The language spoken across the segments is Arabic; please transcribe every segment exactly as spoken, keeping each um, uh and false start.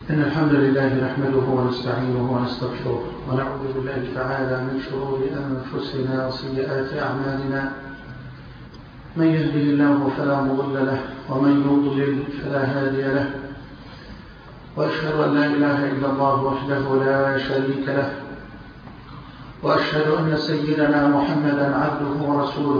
إن الحمد لله نحمده ونستعينه ونستغفره ونعوذ بالله تعالى من شرور أنفسنا وسيئات أعمالنا. من يهده الله فلا مضل له ومن يضلل فلا هادي له، وأشهد أن لا إله إلا الله وحده لا شريك له، وأشهد أن سيدنا محمدا عبده ورسوله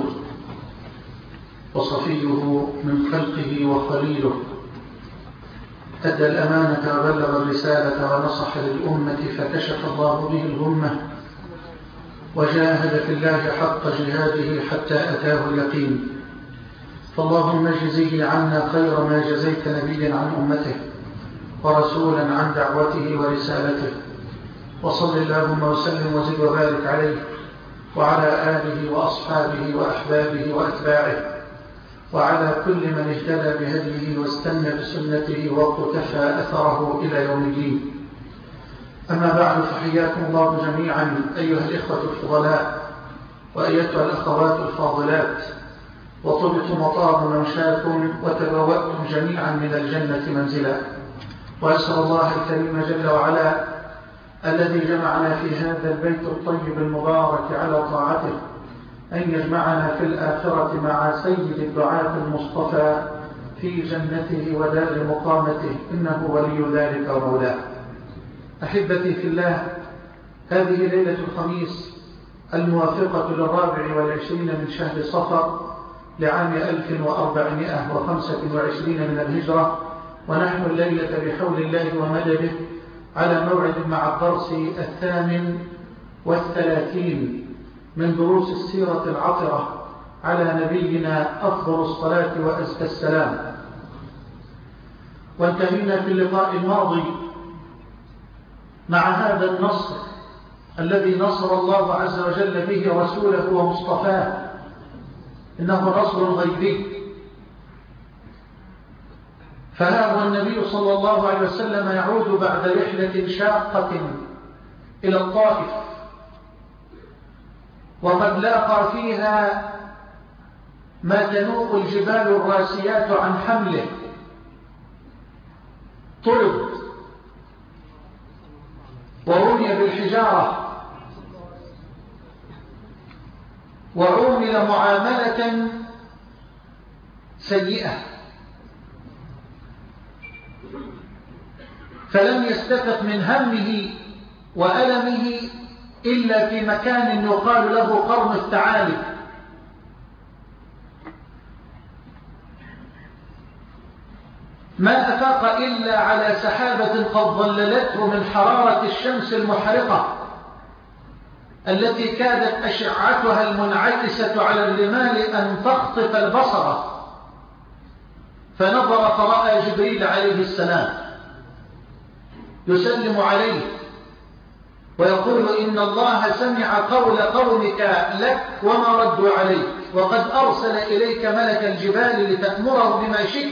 وصفيه من خلقه وخليله، أدى الأمانة وبلغ الرسالة ونصح للأمة فكشف الله به الغمة وجاهد في الله حق جهاده حتى أتاه اليقين. فاللهم اجزه عنا خير ما جزيت نبيا عن أمته ورسولا عن دعوته ورسالته، وصل اللهم وسلم وزد وبارك عليه وعلى آله وأصحابه وأحبابه وأتباعه وعلى كل من اهتدى بهديه واستنى بسنته وقتفى أثره إلى يوم الدين. أما بعد، فحياكم الله جميعا أيها الإخوة الفضلاء وأيتها الأخوات الفاضلات، وطبتم وطاب ممشاكم وتبوأتم جميعا من الجنة منزلا. وأسأل الله الكريم جل وعلا الذي جمعنا في هذا البيت الطيب المبارك على طاعته أن يجمعنا في الآخرة مع سيد الدعاة المصطفى في جنته ودار مقامته، إنه ولي ذلك ومولاه. أحبتي في الله، هذه ليلة الخميس الموافقة للرابع والعشرين من شهر صفر لعام ألف وأربعمائة وخمسة وعشرين من الهجرة، ونحن الليلة بحول الله ومدده على موعد مع الدرس الثامن والثلاثين من دروس السيرة العطرة على نبينا أفضل الصلاة وأزكى السلام. وانتهينا في اللقاء الماضي مع هذا النصر الذي نصر الله عز وجل به رسوله ومصطفاه، إنه نصر غيبي. فها هو النبي صلى الله عليه وسلم يعود بعد رحلة شاقة إلى الطائف، وقد لاقى فيها ما تنوء الجبال الراسيات عن حمله. طرد ورمي بالحجارة وعومل معاملة سيئة، فلم يستفق من همه وألمه إلا في مكان يقال له قرن الثعالب. ما أفاق إلا على سحابة قد ظللته من حرارة الشمس المحرقة التي كادت أشعتها المنعكسة على الرمال أن تخطف البصر، فنظر فرأى جبريل عليه السلام يسلم عليه ويقول: إن الله سمع قول قومك لك وما ردوا عليك، وقد أرسل إليك ملك الجبال لتأمره بما شئت.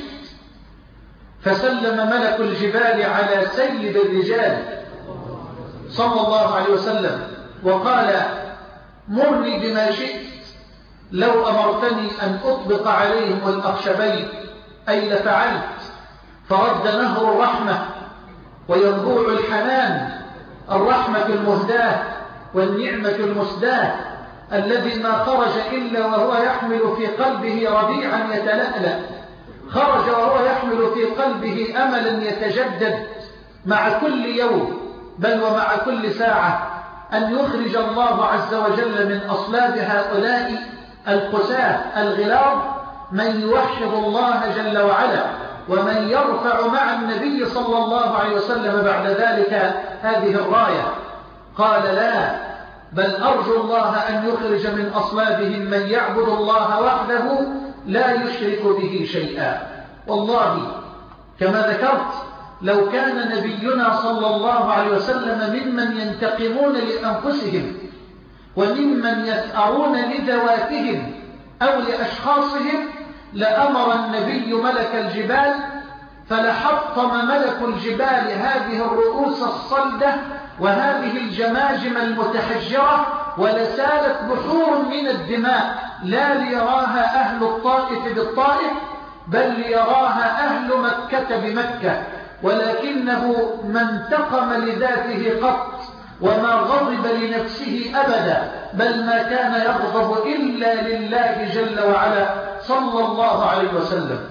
فسلم ملك الجبال على سيد الرجال صلى الله عليه وسلم وقال: مرني بما شئت، لو أمرتني أن أطبق عليهم الأخشبين أي لفعلت. فرد نهر الرحمة وينبوع الحنان، الرحمة المهداة والنعمة المسداة، الذي ما خرج إلا وهو يحمل في قلبه ربيعا يتلألأ، خرج وهو يحمل في قلبه أملا يتجدد مع كل يوم بل ومع كل ساعة، أن يخرج الله عز وجل من أصلاب هؤلاء القساة الغلاظ من يوحد الله جل وعلا، ومن يرفع مع النبي صلى الله عليه وسلم بعد ذلك هذه الراية. قال: لا، بل أرجو الله أن يخرج من أصلابهم من يعبد الله وحده لا يشرك به شيئا. والله كما ذكرت، لو كان نبينا صلى الله عليه وسلم ممن ينتقمون لأنفسهم وممن يثأرون لذواتهم أو لأشخاصهم لأمر النبي ملك الجبال فلحطم ملك الجبال هذه الرؤوس الصلدة وهذه الجماجم المتحجرة، ولسالت بحور من الدماء لا ليراها أهل الطائف بالطائف بل ليراها أهل مكة بمكة. ولكنه ما انتقم لذاته قط وما غضب لنفسه أبدا، بل ما كان يغضب إلا لله جل وعلا صلى الله عليه وسلم.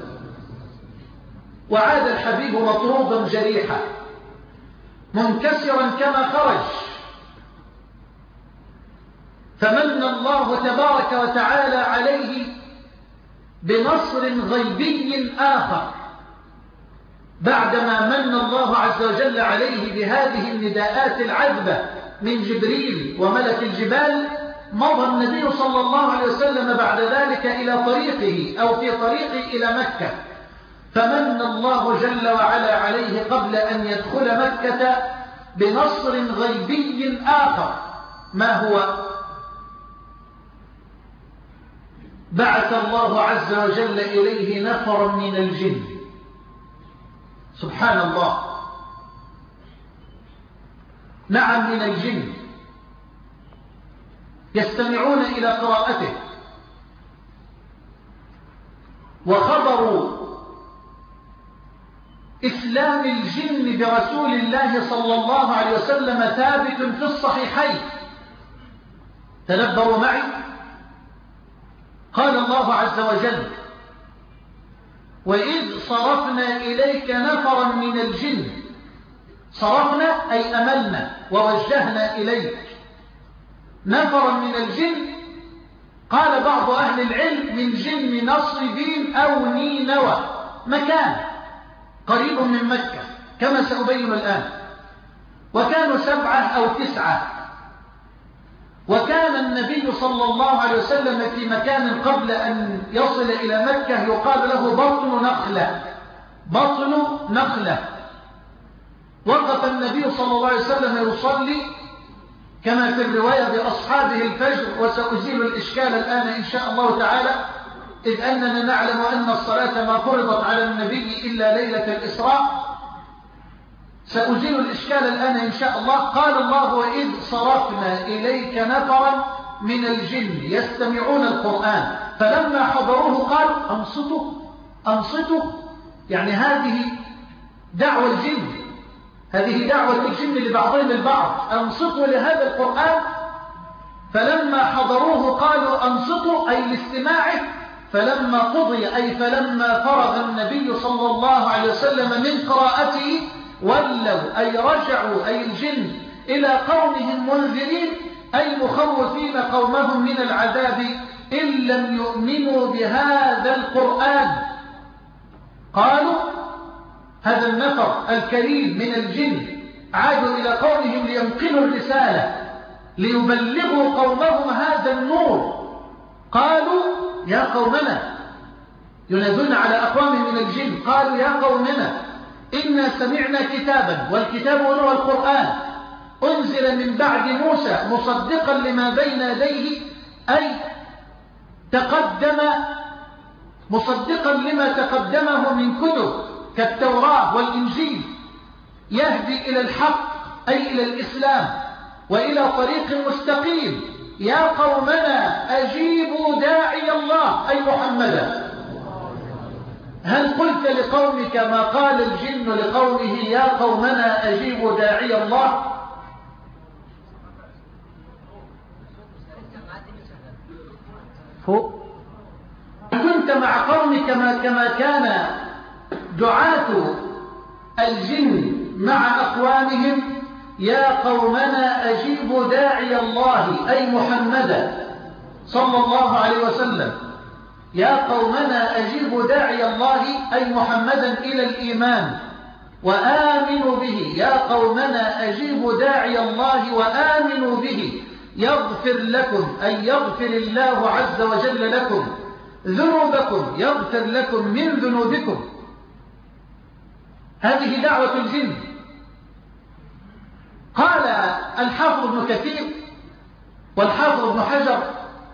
وعاد الحبيب مطرودا جريحا منكسرا كما خرج، فمن الله تبارك وتعالى عليه بنصر غيبي آخر بعدما من الله عز وجل عليه بهذه النداءات العذبة من جبريل وملك الجبال. مضى النبي صلى الله عليه وسلم بعد ذلك إلى طريقه أو في طريقه إلى مكة، فمن الله جل وعلا عليه قبل أن يدخل مكة بنصر غيبي آخر. ما هو؟ بعث الله عز وجل إليه نفرا من الجن. سبحان الله، نعم من الجن، يستمعون إلى قراءته، وخبروا إسلام الجن برسول الله صلى الله عليه وسلم ثابت في الصحيحين. تدبروا معي، قال الله عز وجل: وإذ صرفنا إليك نفرا من الجن. صرفنا أي أملنا ووجهنا إليك نفرا من الجن. قال بعض أهل العلم من جن نصربين أو نينوى، مكان قريب من مكة كما سأبين الآن. وكانوا سبعة أو تسعة. وكان النبي صلى الله عليه وسلم في مكان قبل أن يصل إلى مكة يقال له بطن نخلة. بطن نخلة. وقف النبي صلى الله عليه وسلم يصلي كما في الرواية بأصحابه الفجر، وسأزيل الإشكال الآن إن شاء الله تعالى، إذ أننا نعلم أن الصلاة ما فرضت على النبي إلا ليلة الإسراء. سأزيل الإشكال الآن إن شاء الله. قال الله: وإذ صرفنا إليك نفرا من الجن يستمعون القرآن فلما حضروه قالوا أنصتوا أنصتوا. يعني هذه دعوة الجن، هذه دعوة الجن لبعضهم البعض، أنصتوا لهذا القرآن. فلما حضروه قالوا أنصتوا أي لاستماعه. فلما قضي أي فلما فرغ النبي صلى الله عليه وسلم من قراءته ولوا أي رجعوا أي الجن إلى قومهم منذرين أي مخوفين قومهم من العذاب إن لم يؤمنوا بهذا القرآن. قالوا هذا النفر الكريم من الجن عادوا إلى قومهم لينقلوا الرسالة ليبلغوا قومهم هذا النور. قالوا يا قومنا، ينادون على أقوام من الجن، قالوا يا قومنا إنا سمعنا كتابا، والكتاب هو القرآن، أنزل من بعد موسى مصدقا لما بين يديه أي تقدم مصدقا لما تقدمه من كتب كالتوراة والإنجيل، يهدي إلى الحق أي إلى الإسلام وإلى طريق مستقيم. يا قومنا أجيبوا داعي الله أي محمدا. هل قلت لقومك ما قال الجن لقومه يا قومنا أجيبوا داعي الله؟ فوق كنت مع قومك كما كما كان دعاة الجن مع أقوامهم يا قومنا أجيبوا داعي الله أي محمدا صلى الله عليه وسلم. يا قومنا أجيبوا داعي الله أي محمدا إلى الإيمان وآمنوا به. يا قومنا أجيبوا داعي الله وآمنوا به يغفر لكم أي يغفر الله عز وجل لكم ذنوبكم، يغفر لكم من ذنوبكم. هذه دعوة الجن. قال الحافظ ابن كثير والحافظ ابن حجر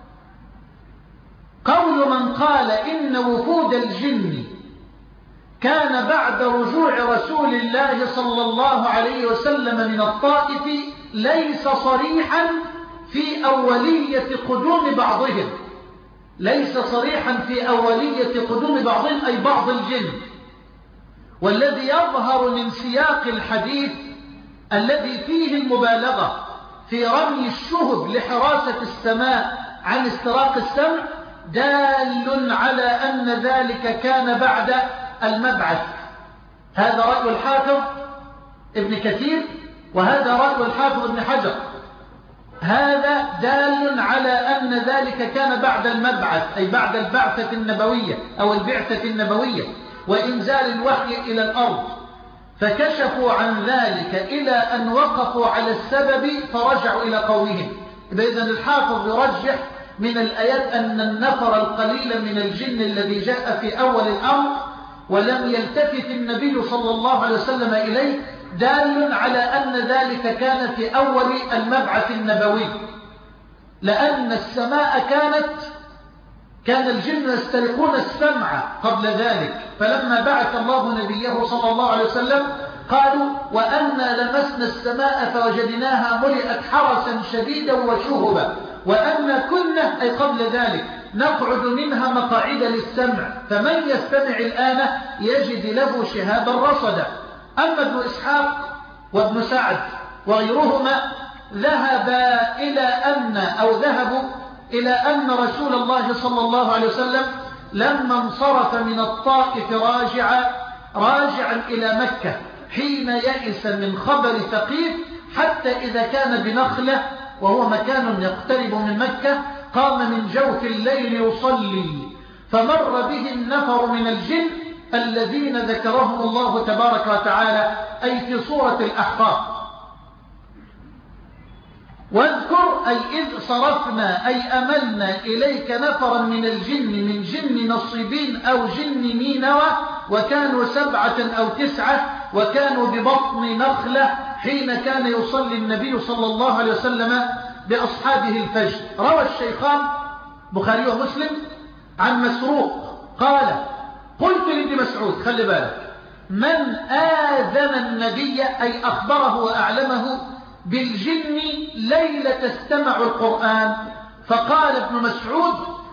قول من قال إن وفود الجن كان بعد رجوع رسول الله صلى الله عليه وسلم من الطائف ليس صريحا في أولية قدوم بعضهم، ليس صريحا في أولية قدوم بعضهم أي بعض الجن، والذي يظهر من سياق الحديث الذي فيه المبالغة في رمي الشهب لحراسة السماء عن استراق السمع دال على أن ذلك كان بعد المبعث. هذا رأي الحافظ ابن كثير وهذا رأي الحافظ ابن حجر. هذا دال على أن ذلك كان بعد المبعث، أي بعد البعثة النبوية أو البعثة النبوية وإنزال الوحي إلى الأرض، فكشفوا عن ذلك إلى أن وقفوا على السبب فرجعوا إلى قولهم. إذن الحافظ يرجح من الآيات أن النفر القليل من الجن الذي جاء في أول الأمر ولم يلتفت النبي صلى الله عليه وسلم إليه دال على أن ذلك كان في أول المبعث النبوي، لأن السماء كانت كان الجن يسترقون السمع قبل ذلك، فلما بعث الله نبيه صلى الله عليه وسلم قالوا وأنا لمسنا السماء فوجدناها ملئت حرسا شديدا وشهبا وأنا كنا أي قبل ذلك نقعد منها مقاعد للسمع فمن يستمع الآن يجد له شهابا رصدا. أما ابن إسحاق وابن سعد وغيرهما ذهبا إلى أن أو ذهبوا إلى أن رسول الله صلى الله عليه وسلم لما انصرف من الطائف راجعا راجعا إلى مكة حين يئس من خبر ثقيف حتى إذا كان بنخلة وهو مكان يقترب من مكة قام من جوف الليل يصلي فمر به النفر من الجن الذين ذكرهم الله تبارك وتعالى أي في سورة الأحقاف. واذكر أي إذ صرفنا أي أملنا إليك نفرا من الجن من جن نصيبين أو جن نينوى وكانوا سبعة أو تسعة وكانوا ببطن نخلة حين كان يصلي النبي صلى الله عليه وسلم بأصحابه الفجر. روى الشيخان بخاري ومسلم عن مسروق قال قلت لابن مسعود خلي بالك من آذن النبي أي أخبره وأعلمه بالجن ليلة استمع القرآن؟ فقال ابن مسعود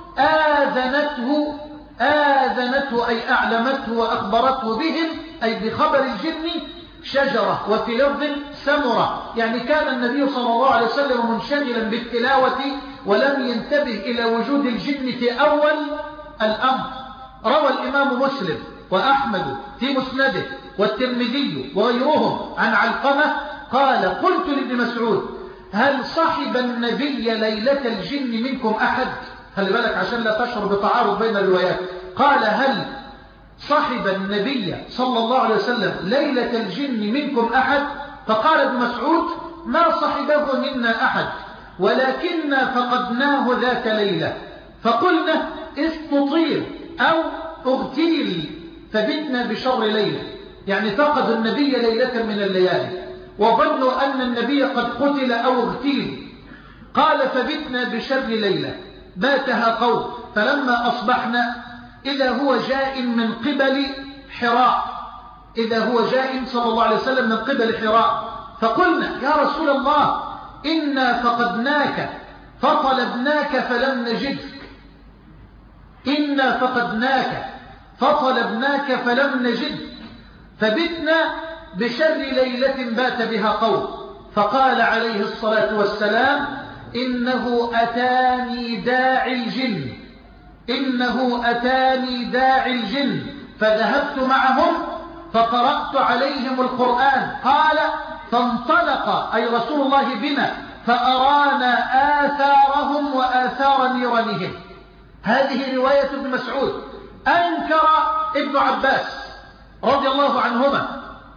آذنته آذنته أي أعلمته وأخبرته بهم أي بخبر الجن شجرة وفي لفظ سمرة، يعني كان النبي صلى الله عليه وسلم منشغلا بالتلاوة ولم ينتبه إلى وجود الجن في أول الأمر. روى الإمام مسلم وأحمد في مسنده والترمذي وغيرهم عن علقمة قال قلت لابن مسعود هل صحب النبي ليلة الجن منكم أحد؟ خلي بالك عشان لا تشعر بتعارض بين الروايات. قال هل صحب النبي صلى الله عليه وسلم ليلة الجن منكم أحد؟ فقال ابن مسعود ما صحبه منا أحد ولكننا فقدناه ذات ليلة فقلنا استطير أو اغتيل فبتنا بشر ليلة، يعني فقدوا النبي ليلة من الليالي وظنوا أن النبي قد قتل أو اغتيل. قال فبتنا بشر ليلة باتها قوم فلما أصبحنا إذا هو جاء من قبل حراء إذا هو جاء صلى الله عليه وسلم من قبل حراء فقلنا يا رسول الله إنا فقدناك فطلبناك فلم نجدك إنا فقدناك فطلبناك فلم نجدك فبتنا بشر ليلة بات بها قوم. فقال عليه الصلاة والسلام إنه أتاني داعي الجن إنه أتاني داعي الجن فذهبت معهم فقرأت عليهم القرآن. قال فانطلق أي رسول الله بنا فأرانا آثارهم وآثار نيرانهم. هذه رواية ابن مسعود. أنكر ابن عباس رضي الله عنهما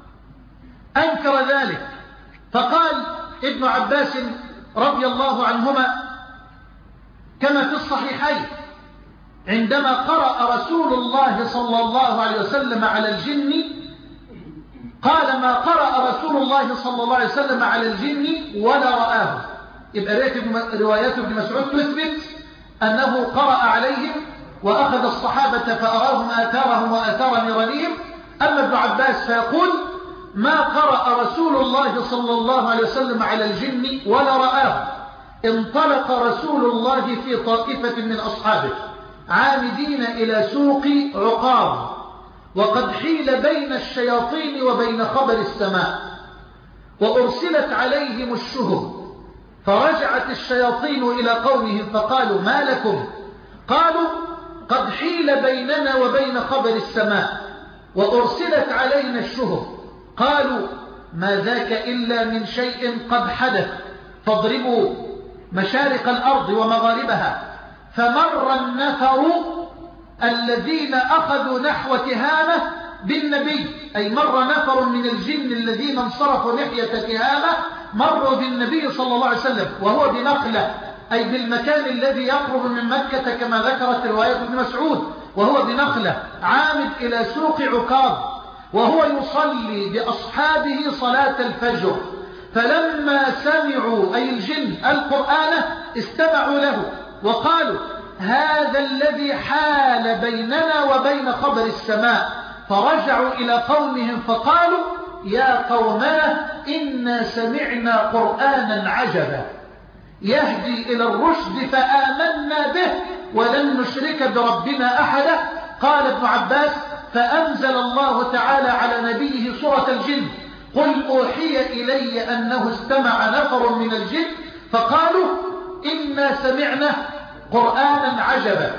أنكر ذلك فقال ابن عباس رضي الله عنهما كما في الصحيحين عندما قرأ رسول الله صلى الله عليه وسلم على الجن قال ما قرأ رسول الله صلى الله عليه وسلم على الجن ولا رآه. يبقى روايات ابن مسعود تثبت أنه قرأ عليهم وأخذ الصحابة فأراهم آثارهم وآثار نيرانهم. أما ابن عباس فيقول ما قرأ رسول الله صلى الله عليه وسلم على الجن ولا رآه. انطلق رسول الله في طائفة من أصحابه عامدين إلى سوق عقاب وقد حيل بين الشياطين وبين خبر السماء، وأرسلت عليهم الشهب، فرجعت الشياطين إلى قومهم فقالوا ما لكم؟ قالوا قد حيل بيننا وبين خبر السماء وأرسلت علينا الشهب. قالوا ما ذاك إلا من شيء قد حدث، فاضربوا مشارق الأرض ومغاربها. فمر النفر الذين أخذوا نحو تهامة بالنبي، أي مر نفر من الجن الذين انصرفوا ناحية تهامة، مروا بالنبي صلى الله عليه وسلم وهو بنخلة، أي بالمكان الذي يقرب من مكة كما ذكرت رواية ابن مسعود، وهو بنخلة عامد إلى سوق عكاظ، وهو يصلي بأصحابه صلاة الفجر. فلما سمعوا أي الجن القرآن استمعوا له وقالوا هذا الذي حال بيننا وبين خبر السماء. فرجعوا إلى قومهم فقالوا يا قومنا إنا سمعنا قرآنا عجبا يهدي إلى الرشد فآمنا به ولن نشرك بربنا أحدا. قال ابن عباس فأنزل الله تعالى على نبيه سورة الجن قل أوحي إلي أنه استمع نفر من الجن فقالوا إنا سمعنا قرآنا عجبا.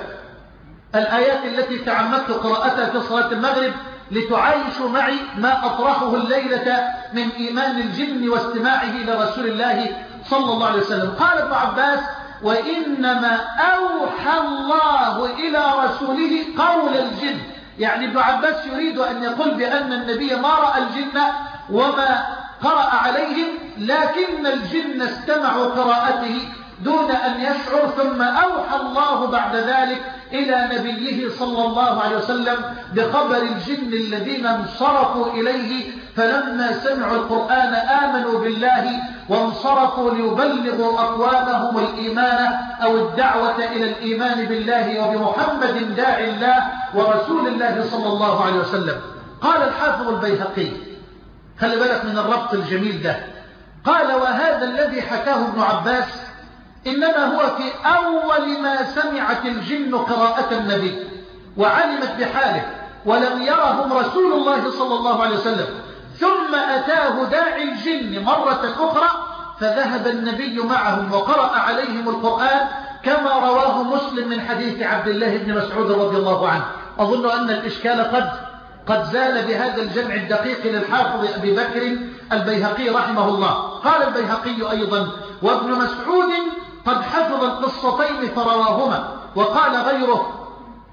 الآيات التي تعمدت قراءتها في صلاة المغرب لتعايشوا معي ما أطرحه الليلة من إيمان الجن واستماعه إلى رسول الله صلى الله عليه وسلم. قال ابن عباس وإنما أوحى الله إلى رسوله قول الجن، يعني ابن عباس يريد أن يقول بأن النبي ما رأى الجن وما قرأ عليهم، لكن الجن استمعوا قراءته دون أن يشعر، ثم أوحى الله بعد ذلك إلى نبيه صلى الله عليه وسلم بخبر الجن الذين انصرفوا إليه، فلما سمعوا القرآن آمنوا بالله وانصرفوا ليبلغوا أقوامهم الإيمان أو الدعوة إلى الإيمان بالله وبمحمد داعي الله ورسول الله صلى الله عليه وسلم. قال الحافظ البيهقي، خلي بالك من الربط الجميل ده، قال وهذا الذي حكاه ابن عباس إنما هو في أول ما سمعت الجن قراءة النبي وعلمت بحاله ولم يرهم رسول الله صلى الله عليه وسلم، ثم أتاه داعي الجن مرة أخرى فذهب النبي معهم وقرأ عليهم القرآن كما رواه مسلم من حديث عبد الله بن مسعود رضي الله عنه. أظن أن الإشكال قد قد زال بهذا الجمع الدقيق للحافظ أبي بكر البيهقي رحمه الله. قال البيهقي أيضا وابن مسعود قد حفظ القصتين فرواهما. وقال غيره،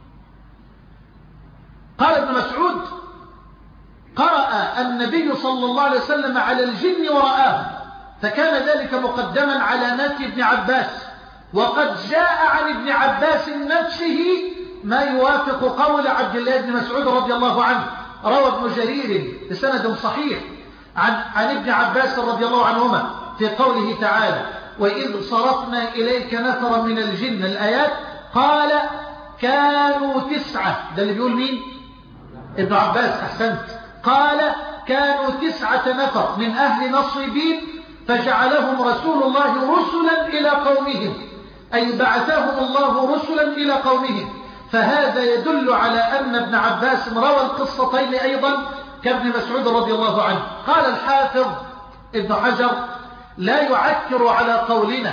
قال ابن مسعود قرأ النبي صلى الله عليه وسلم على الجن ورآه، فكان ذلك مقدما على نفي ابن عباس، وقد جاء عن ابن عباس نفسه ما يوافق قول عبد الله بن مسعود رضي الله عنه. روى ابن جرير بسند صحيح عن, عن ابن عباس رضي الله عنهما في قوله تعالى وإذ صرفنا إليك نفرا من الجن، الآيات، قال كانوا تسعة. ده اللي بيقول مين؟ ابن عباس، أحسنت. قال كانوا تسعة نفر من أهل نصيبين فجعلهم رسول الله رسلا إلى قومهم، أي بعثهم الله رسلا إلى قومهم. فهذا يدل على أن ابن عباس روى القصتين أيضا كابن مسعود رضي الله عنه. قال الحافظ ابن حجر لا يعكر على قولنا،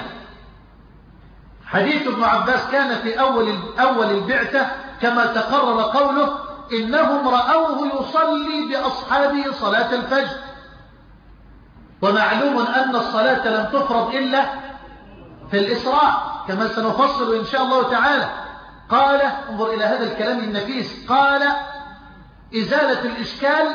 حديث ابن عباس كان في أول, أول البعثة كما تقرر قوله إنهم رأوه يصلي بأصحابه صلاة الفجر، ومعلوم أن الصلاة لم تفرض إلا في الإسراء كما سنفصل إن شاء الله تعالى. قال انظر إلى هذا الكلام النفيس، قال إزالة الإشكال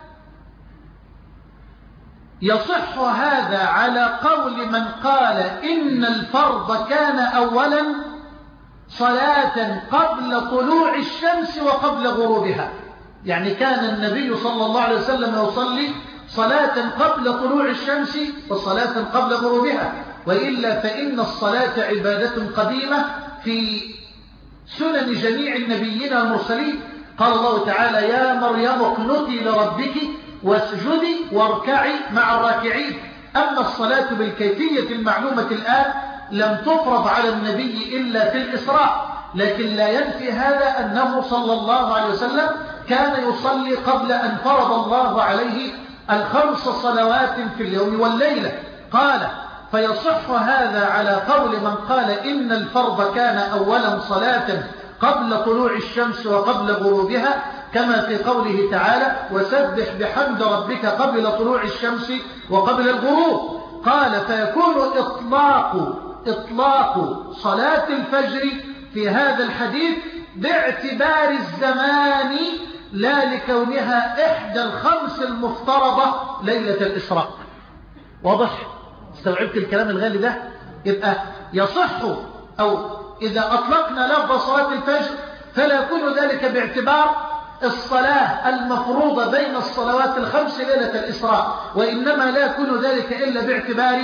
يصح هذا على قول من قال إن الفرض كان أولا صلاة قبل طلوع الشمس وقبل غروبها، يعني كان النبي صلى الله عليه وسلم يصلي صلاة قبل طلوع الشمس وصلاة قبل غروبها، وإلا فإن الصلاة عبادة قديمة في سنن جميع النبيين والمرسلين. قال الله تعالى يا مريم اقنتي لربك واسجدي واركعي مع الراكعين. أما الصلاة بالكيفية المعلومة الآن لم تفرض على النبي إلا في الإسراء، لكن لا ينفي هذا أنه صلى الله عليه وسلم كان يصلي قبل أن فرض الله عليه الخمس صلوات في اليوم والليلة. قال فيصح هذا على قول من قال إن الفرض كان أولا صلاة قبل طلوع الشمس وقبل غروبها، كما في قوله تعالى وسبح بحمد ربك قبل طلوع الشمس وقبل الغروب. قال فيكون إطلاق إطلاق صلاة الفجر في هذا الحديث باعتبار الزمان لا لكونها إحدى الخمس المفترضة ليلة الإسراء. واضح؟ استوعبت الكلام الغالي ده؟ يبقى يصح أو إذا أطلقنا لفظ صلاة الفجر فلا يكون ذلك باعتبار الصلاة المفروضة بين الصلوات الخمس ليلة الإسراء، وإنما لا يكون ذلك إلا باعتبار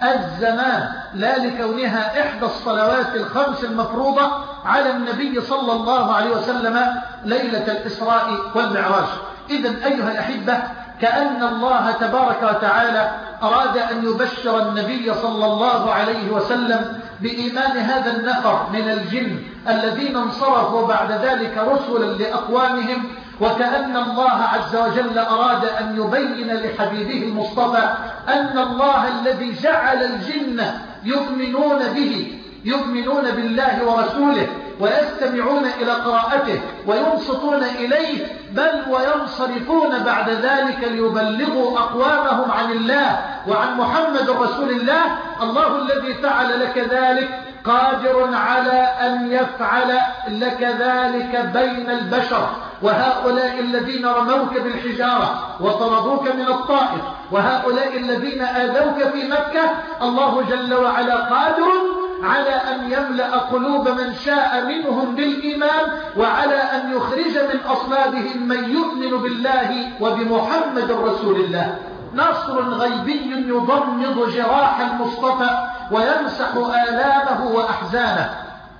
الزمان لا لكونها إحدى الصلوات الخمس المفروضة على النبي صلى الله عليه وسلم ليلة الإسراء والمعراج. إذن أيها الأحبة، كأن الله تبارك وتعالى أراد أن يبشر النبي صلى الله عليه وسلم بإيمان هذا النفر من الجن الذين انصرفوا بعد ذلك رسلا لأقوامهم، وكأن الله عز وجل أراد أن يبين لحبيبه المصطفى أن الله الذي جعل الجن يؤمنون به يؤمنون بالله ورسوله ويستمعون إلى قراءته وينصتون إليه، بل وينصرفون بعد ذلك ليبلغوا أقوامهم عن الله وعن محمد رسول الله. الله الذي فعل لك ذلك قادر على أن يفعل لك ذلك بين البشر. وهؤلاء الذين رموك بالحجارة وطردوك من الطائف، وهؤلاء الذين آذوك في مكة، الله جل وعلا قادر على أن يملأ قلوب من شاء منهم بالإيمان، وعلى أن يخرج من أصلابهم من يؤمن بالله وبمحمد رسول الله. نصر غيبي يضمد جراح المصطفى ويمسح آلامه وأحزانه.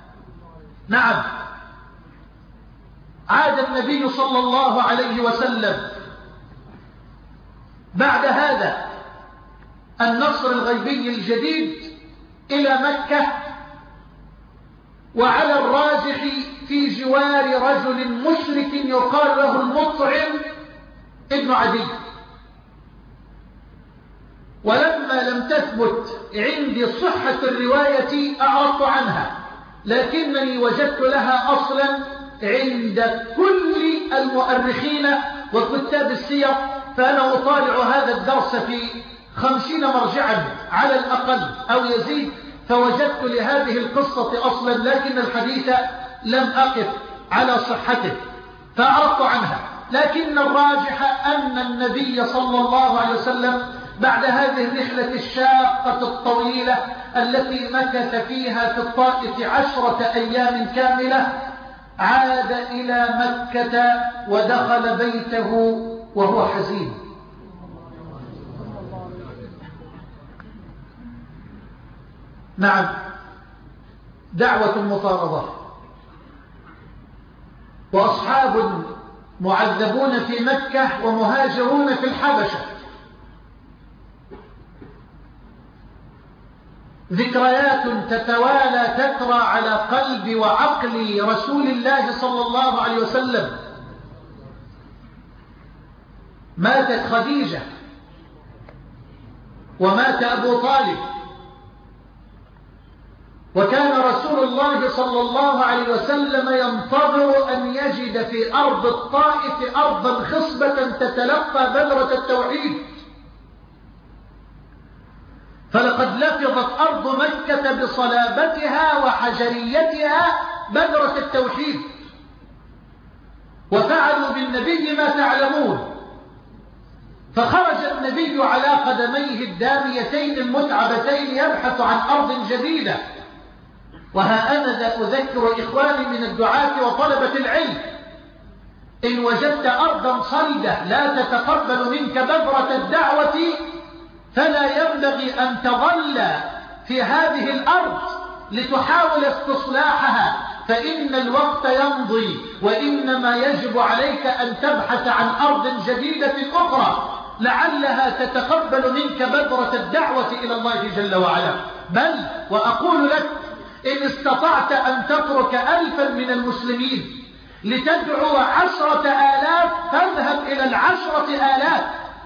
نعم، عاد النبي صلى الله عليه وسلم بعد هذا النصر الغيبي الجديد إلى مكة، وعلى الراجح في جوار رجل مشرك يقال له المطعم ابن عدي. ولما لم تثبت عندي صحة الرواية أعرضت عنها، لكنني وجدت لها أصلا عند كل المؤرخين وكتاب السير، فأنا أطالع هذا الدرس في خمسين مرجعا على الأقل أو يزيد، فوجدت لهذه القصة أصلا، لكن الحديث لم أقف على صحته فأعرضت عنها. لكن الراجح أن النبي صلى الله عليه وسلم بعد هذه الرحلة الشاقة الطويلة التي مكث فيها في الطائف عشرة أيام كاملة، عاد إلى مكة ودخل بيته وهو حزين. نعم، دعوة مطاردة، وأصحاب معذبون في مكة ومهاجرون في الحبشة. ذكريات تتوالى تترى على قلب وعقل رسول الله صلى الله عليه وسلم. ماتت خديجة ومات أبو طالب، وكان رسول الله صلى الله عليه وسلم ينتظر أن يجد في أرض الطائف أرضا خصبة تتلقى بذرة التوحيد. فلقد لفظت أرض مكة بصلابتها وحجريتها بذرة التوحيد، وفعلوا بالنبي ما تعلمون. فخرج النبي على قدميه الداميتين المتعبتين يبحث عن أرض جديدة. وها أنا ذا أذكر إخواني من الدعاة وطلبة العلم، إن وجدت أرضا صلدة لا تتقبل منك بذرة الدعوة فلا ينبغي أن تظل في هذه الأرض لتحاول استصلاحها، فإن الوقت يمضي، وإنما يجب عليك أن تبحث عن أرض جديدة أخرى لعلها تتقبل منك بذرة الدعوة إلى الله جل وعلا. بل وأقول لك، إن استطعت أن تترك ألفا من المسلمين لتدعو عشرة آلاف فاذهب إلى العشرة آلاف.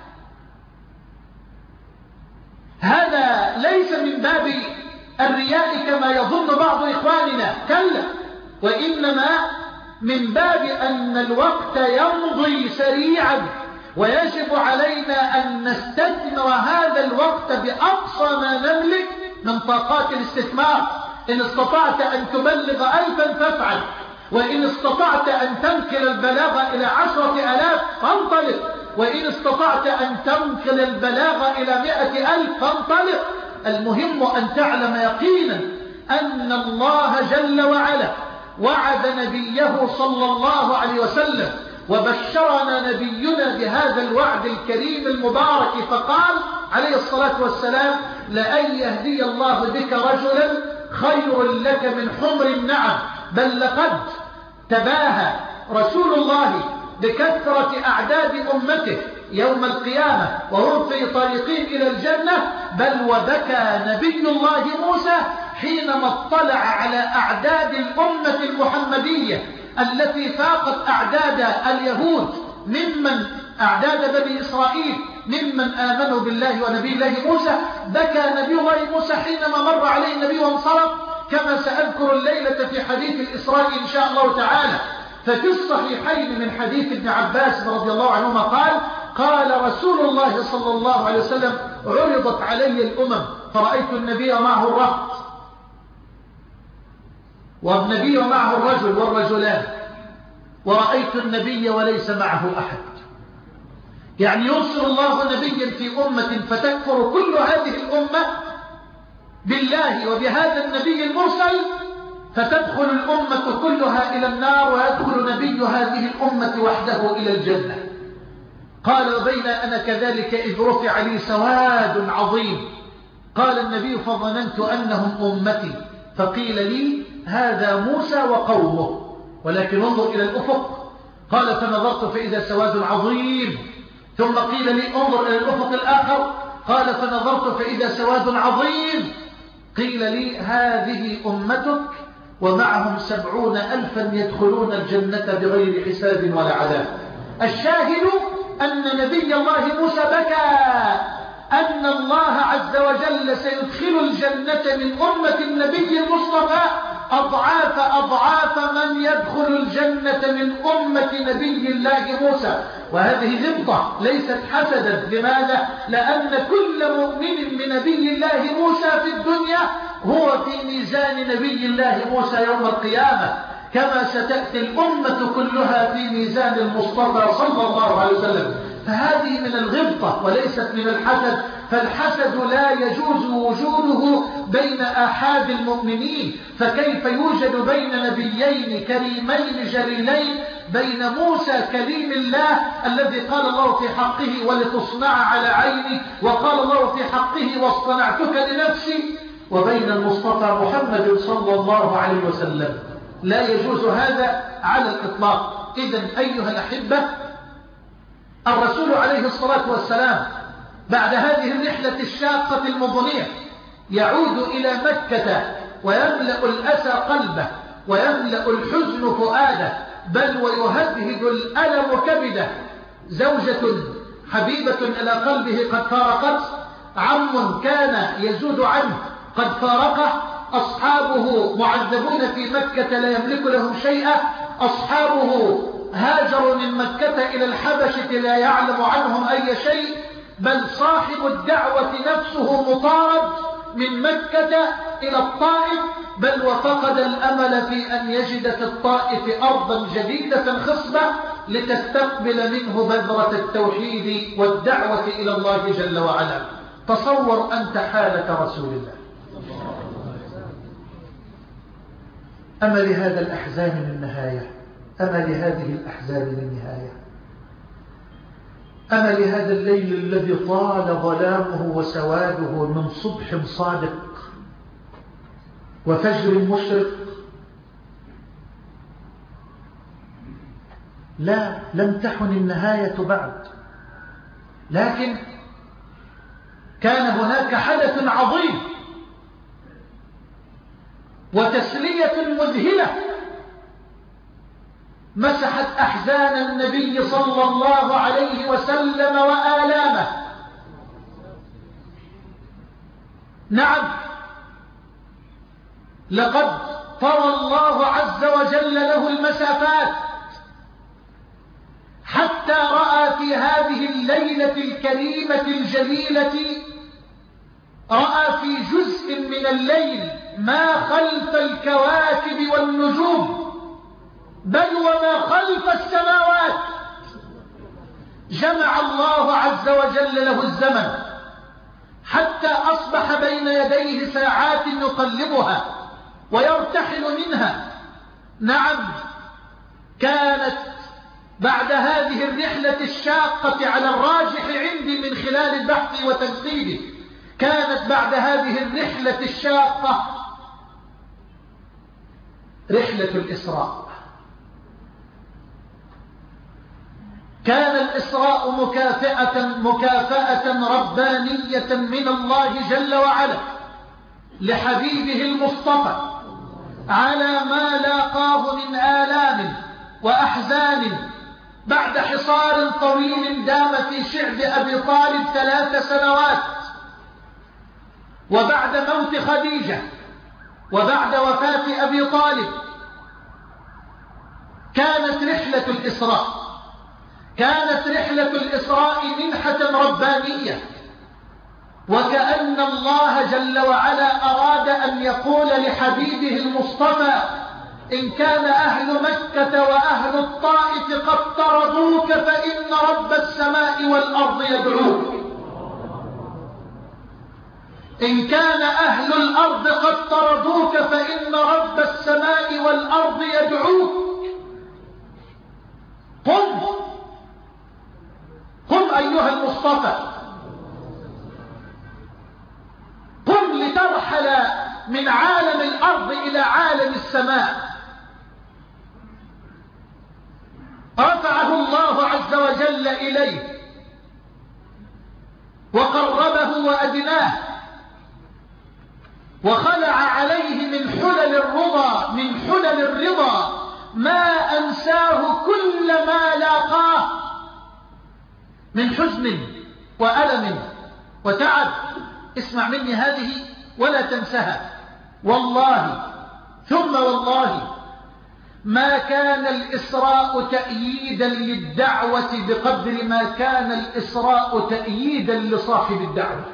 هذا ليس من باب الرياء كما يظن بعض إخواننا، كلا، وإنما من باب أن الوقت يمضي سريعا، ويجب علينا أن نستثمر هذا الوقت بأقصى ما نملك من طاقات الاستثمار. إن استطعت أن تبلغ ألفا فافعل، وإن استطعت أن تنقل البلاغ إلى عشرة آلاف فانطلق، وإن استطعت أن تنقل البلاغ إلى مئة ألف فانطلق. المهم أن تعلم يقينا أن الله جل وعلا وعد نبيه صلى الله عليه وسلم، وبشرنا نبينا بهذا الوعد الكريم المبارك، فقال عليه الصلاة والسلام: لأن يهدي الله بك رجلا خير لك من حمر النعم. بل لقد تباهى رسول الله بكثرة أعداد أمته يوم القيامة وهم في طريقين إلى الجنة، بل وبكى نبي الله موسى حينما اطلع على أعداد الأمة المحمدية التي فاقت أعداد اليهود ممن أعداد بني إسرائيل ممن آمنوا بالله ونبي الله موسى. بكى نبي الله موسى حينما مر عليه النبي وانصرف، كما سأذكر الليلة في حديث الإسراء إن شاء الله تعالى. ففي الصحيحين من حديث ابن عباس رضي الله عنهما قال: قال رسول الله صلى الله عليه وسلم: عرضت علي الأمم فرأيت النبي معه الرهط، والنبي معه الرجل والرجلان، ورأيت النبي وليس معه أحد. يعني يرسل الله نبيا في أمة فتكفر كل هذه الأمة بالله وبهذا النبي المرسل، فتدخل الأمة كلها إلى النار، ويدخل نبي هذه الأمة وحده إلى الجنة. قال: وبين أنا كذلك إذ رفع لي سواد عظيم. قال النبي: فظننت أنهم أمتي، فقيل لي: هذا موسى وقومه، ولكن انظر إلى الأفق. قال: فنظرت فإذا سواد عظيم. ثم قيل لي: انظر إلى الأفق الآخر. قال: فنظرت فإذا سواد عظيم. قيل لي: هذه أمتك ومعهم سبعون ألفا يدخلون الجنة بغير حساب ولا عذاب. الشاهد أن نبي الله موسى بكى أن الله عز وجل سيدخل الجنة من أمة النبي المصطفى أضعاف أضعاف من يدخل الجنة من أمة نبي الله موسى. وهذه غبطة ليست حسدا. لماذا؟ لأن كل مؤمن من نبي الله موسى في الدنيا هو في ميزان نبي الله موسى يوم القيامة، كما ستأتي الأمة كلها في ميزان المصطفى صلى الله عليه وسلم. فهذه من الغبطة وليست من الحسد. فالحسد لا يجوز وجوده بين آحاد المؤمنين. فكيف يوجد بين نبيين كريمين جليلين، بين موسى كليم الله الذي قال الله في حقه: ولتصنع على عيني، وقال الله في حقه: واصطنعتك لنفسي، وبين المصطفى محمد صلى الله عليه وسلم؟ لا يجوز هذا على الإطلاق. إذن أيها الأحبة، الرسول عليه الصلاة والسلام بعد هذه الرحلة الشاقة المضنية يعود إلى مكة، ويملأ الأسى قلبه، ويملأ الحزن فؤاده، بل ويهدهد الألم كبده. زوجة حبيبة إلى قلبه قد فارقت، عم كان يزود عنه قد فارقه، أصحابه معذبون في مكة لا يملك لهم شيئا، أصحابه هاجروا من مكة إلى الحبشة لا يعلم عنهم أي شيء، بل صاحب الدعوة نفسه مطارد من مكة إلى الطائف، بل وفقد الأمل في أن يجد في الطائف أرضا جديدة خصبة لتستقبل منه بذرة التوحيد والدعوة إلى الله جل وعلا. تصور أنت حالة رسول الله. أما لهذا الأحزان من نهاية؟ أما لهذه الأحزان من نهاية؟ أما لهذا الليل الذي طال ظلامه وسواده من صبح صادق وفجر مشرق؟ لا، لم تحن النهاية بعد، لكن كان هناك حدث عظيم وتسلية مذهلة مسحت أحزان النبي صلى الله عليه وسلم وآلامه. نعم، لقد طوى الله عز وجل له المسافات حتى رأى في هذه الليلة الكريمة الجليلة، رأى في جزء من الليل ما خلف الكواكب والنجوم، بل وما خلف السماوات. جمع الله عز وجل له الزمن حتى أصبح بين يديه ساعات يقلبها ويرتحل منها. نعم، كانت بعد هذه الرحلة الشاقة على الراجح عندي من خلال البحث وتنقيبه، كانت بعد هذه الرحلة الشاقة رحلة الإسراء. كان الإسراء مكافأة مكافأة ربانية من الله جل وعلا لحبيبه المصطفى على ما لاقاه من آلام وأحزان بعد حصار طويل دام في شعب أبي طالب ثلاث سنوات، وبعد موت خديجة، وبعد وفاة أبي طالب. كانت رحلة الإسراء كانت رحلة الإسراء منحة ربانية، وكأن الله جل وعلا أراد أن يقول لحبيبه المصطفى: إن كان أهل مكة وأهل الطائف قد طردوك فإن رب السماء والأرض يدعوك. إن كان أهل الأرض قد طردوك فإن رب السماء والأرض يدعوك. قم قم أيها المصطفى، قم لترحل من عالم الأرض إلى عالم السماء. رفعه الله عز وجل إليه وقربه وأدناه، وخلع عليه من حلل الرضا من حلل الرضا ما أنساه كل ما لاقاه من حزن وألم وتعب. اسمع مني هذه ولا تنسها، والله ثم والله ما كان الإسراء تأييدا للدعوة بقدر ما كان الإسراء تأييدا لصاحب الدعوة.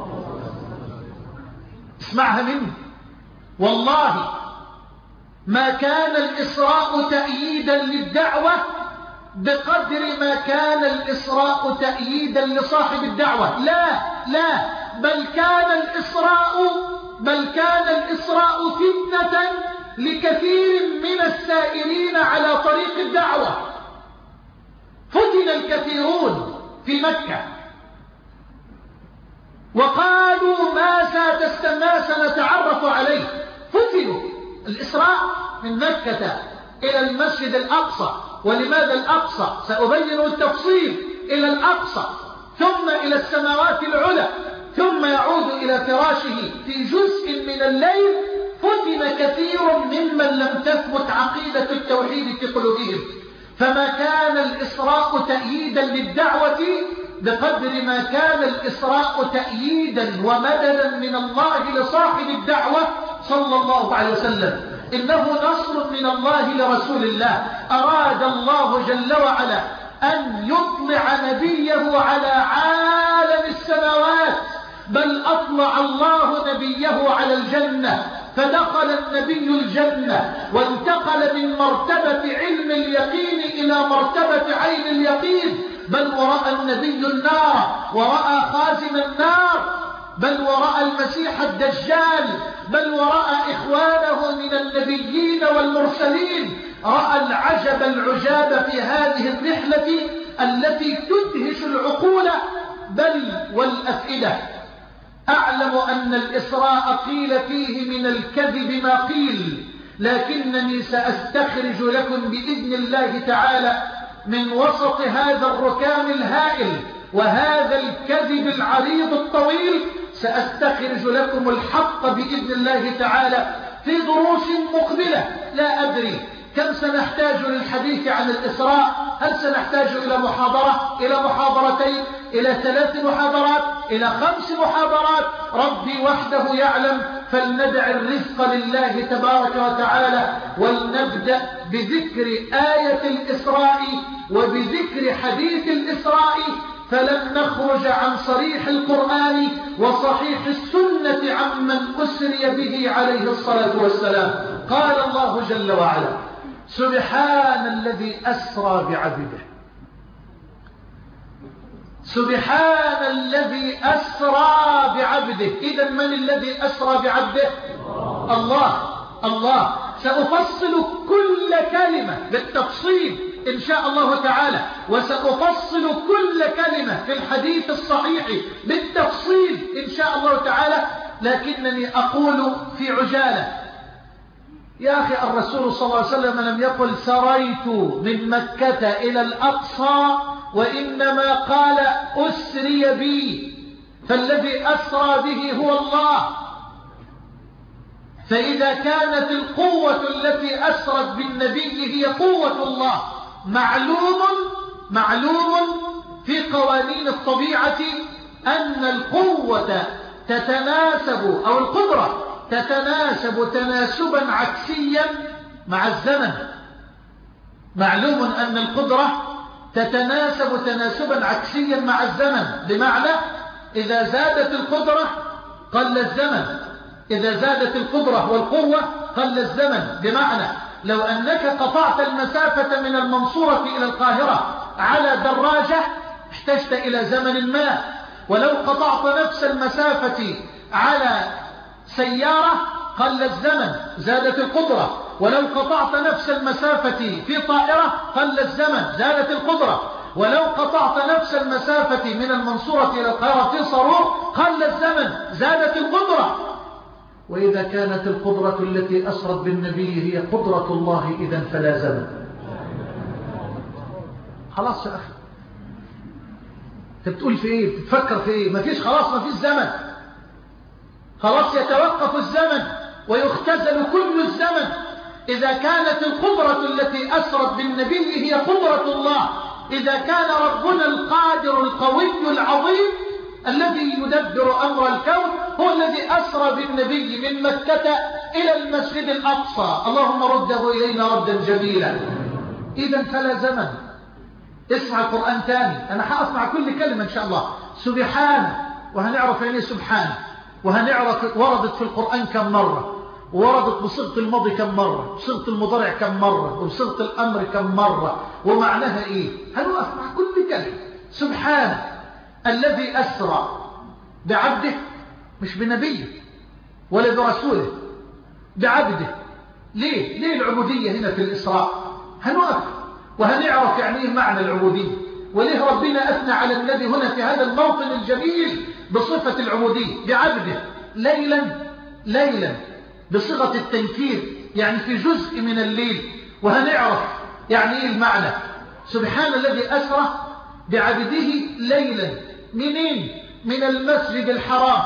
اسمعها مني، والله ما كان الإسراء تأييدا للدعوة بقدر ما كان الإسراء تأييدا لصاحب الدعوة. لا لا بل كان الإسراء بل كان الإسراء فتنة لكثير من السائرين على طريق الدعوة. فتن الكثيرون في مكة وقالوا ماذا سنتعرف عليه. فتنوا. الإسراء من مكة إلى المسجد الأقصى. ولماذا الأقصى؟ سأبين التفصيل. إلى الأقصى ثم إلى السماوات العلى ثم يعود إلى فراشه في جزء من الليل. فتن كثير ممن لم تثبت عقيدة التوحيد في قلوبهم. فما كان الإسراء تأييدا للدعوة بقدر ما كان الإسراء تأييدا ومددا من الله لصاحب الدعوة صلى الله عليه وسلم. إنه نصر من الله لرسول الله. أراد الله جل وعلا أن يطلع نبيه على عالم السماوات، بل أطلع الله نبيه على الجنة، فدخل النبي الجنة وانتقل من مرتبة علم اليقين إلى مرتبة عين اليقين. بل ورأى النبي النار ورأى خازن النار، بل ورأى المسيح الدجال، بل ورأى إخوانه من النبيين والمرسلين. رأى العجب العجاب في هذه الرحلة التي تدهش العقول بل والأفئدة. أعلم أن الإسراء قيل فيه من الكذب ما قيل، لكنني سأستخرج لكم بإذن الله تعالى من وسط هذا الركام الهائل وهذا الكذب العريض الطويل، سأستخرج لكم الحق بإذن الله تعالى في دروس مقبلة. لا أدري كم سنحتاج للحديث عن الإسراء؟ هل سنحتاج إلى محاضرة، إلى محاضرتين، إلى ثلاث محاضرات، إلى خمس محاضرات؟ ربي وحده يعلم. فلندع الرزق لله تبارك وتعالى، ولنبدأ بذكر آية الإسراء وبذكر حديث الإسراء، فلن نخرج عن صريح القرآن وصحيح السنة عمن أسري به عليه الصلاة والسلام. قال الله جل وعلا: سبحان الذي أسرى بعبده. سبحان الذي أسرى بعبده. إذا من الذي أسرى بعبده؟ الله. الله. سأفصل كل كلمة بالتفصيل إن شاء الله تعالى، وسأفصل كل كلمة في الحديث الصحيح بالتفصيل إن شاء الله تعالى، لكنني أقول في عجالة: يا أخي الرسول صلى الله عليه وسلم لم يقل سريت من مكة إلى الأقصى، وإنما قال أسري بي، فالذي أسرى به هو الله. فإذا كانت القوة التي أسرت بالنبي هي قوة الله، معلوم معلوم في قوانين الطبيعة أن القوة تتناسب، أو القدرة تتناسب تناسبا عكسيا مع الزمن. معلوم أن القدرة تتناسب تناسبا عكسيا مع الزمن، بمعنى إذا زادت القدرة قل الزمن، إذا زادت القدرة والقوة قل الزمن. بمعنى لو أنك قطعت المسافة من المنصورة إلى القاهرة على دراجة احتجت إلى زمن ما، ولو قطعت نفس المسافة على سيارة قل الزمن زادت القدرة، ولو قطعت نفس المسافة في طائرة قل الزمن زادت القدرة، ولو قطعت نفس المسافة من المنصورة إلى القاهرة في صاروخ قل الزمن زادت القدرة. وإذا كانت القدرة التي أسرت بالنبي هي قدرة الله، إذن فلا زمن. خلاص يا أخي، تبتقول في إيه؟ تتفكر في إيه؟ ما فيش، خلاص ما فيش زمن، خلاص يتوقف الزمن ويختزل كل الزمن. إذا كانت القدرة التي أسرت بالنبي هي قدرة الله، إذا كان ربنا القادر القوي العظيم الذي يدبر أمر الكون هو الذي أسرى بالنبي من مكة إلى المسجد الأقصى، اللهم رده إلينا ردا جميلا، إذن فلا زمن. اسمع القرآن تاني، أنا حأسمع كل كلمة إن شاء الله. سبحانه، وهنعرف يعني سبحانه، وهنعرف وردت في القرآن كم مرة، وردت بصيغة الماضي كم مرة، بصيغة المضارع كم مرة، وبصيغة الأمر كم مرة، ومعناها إيه. هنوقف مع كل كلمة. سبحانه الذي أسرى بعبده، مش بنبيه ولا برسوله، بعبده. ليه؟ ليه العبودية هنا في الإسراء؟ هنوقف وهنعرف يعني إيه معنى العبودية، وليه ربنا أثنى على النبي هنا في هذا الموطن الجميل بصفة العبودية بعبده. ليلا ليلا بصيغة التنكير، يعني في جزء من الليل، وهنعرف يعني إيه المعنى. سبحان الذي أسرى بعبده ليلا، منين؟ من المسجد الحرام.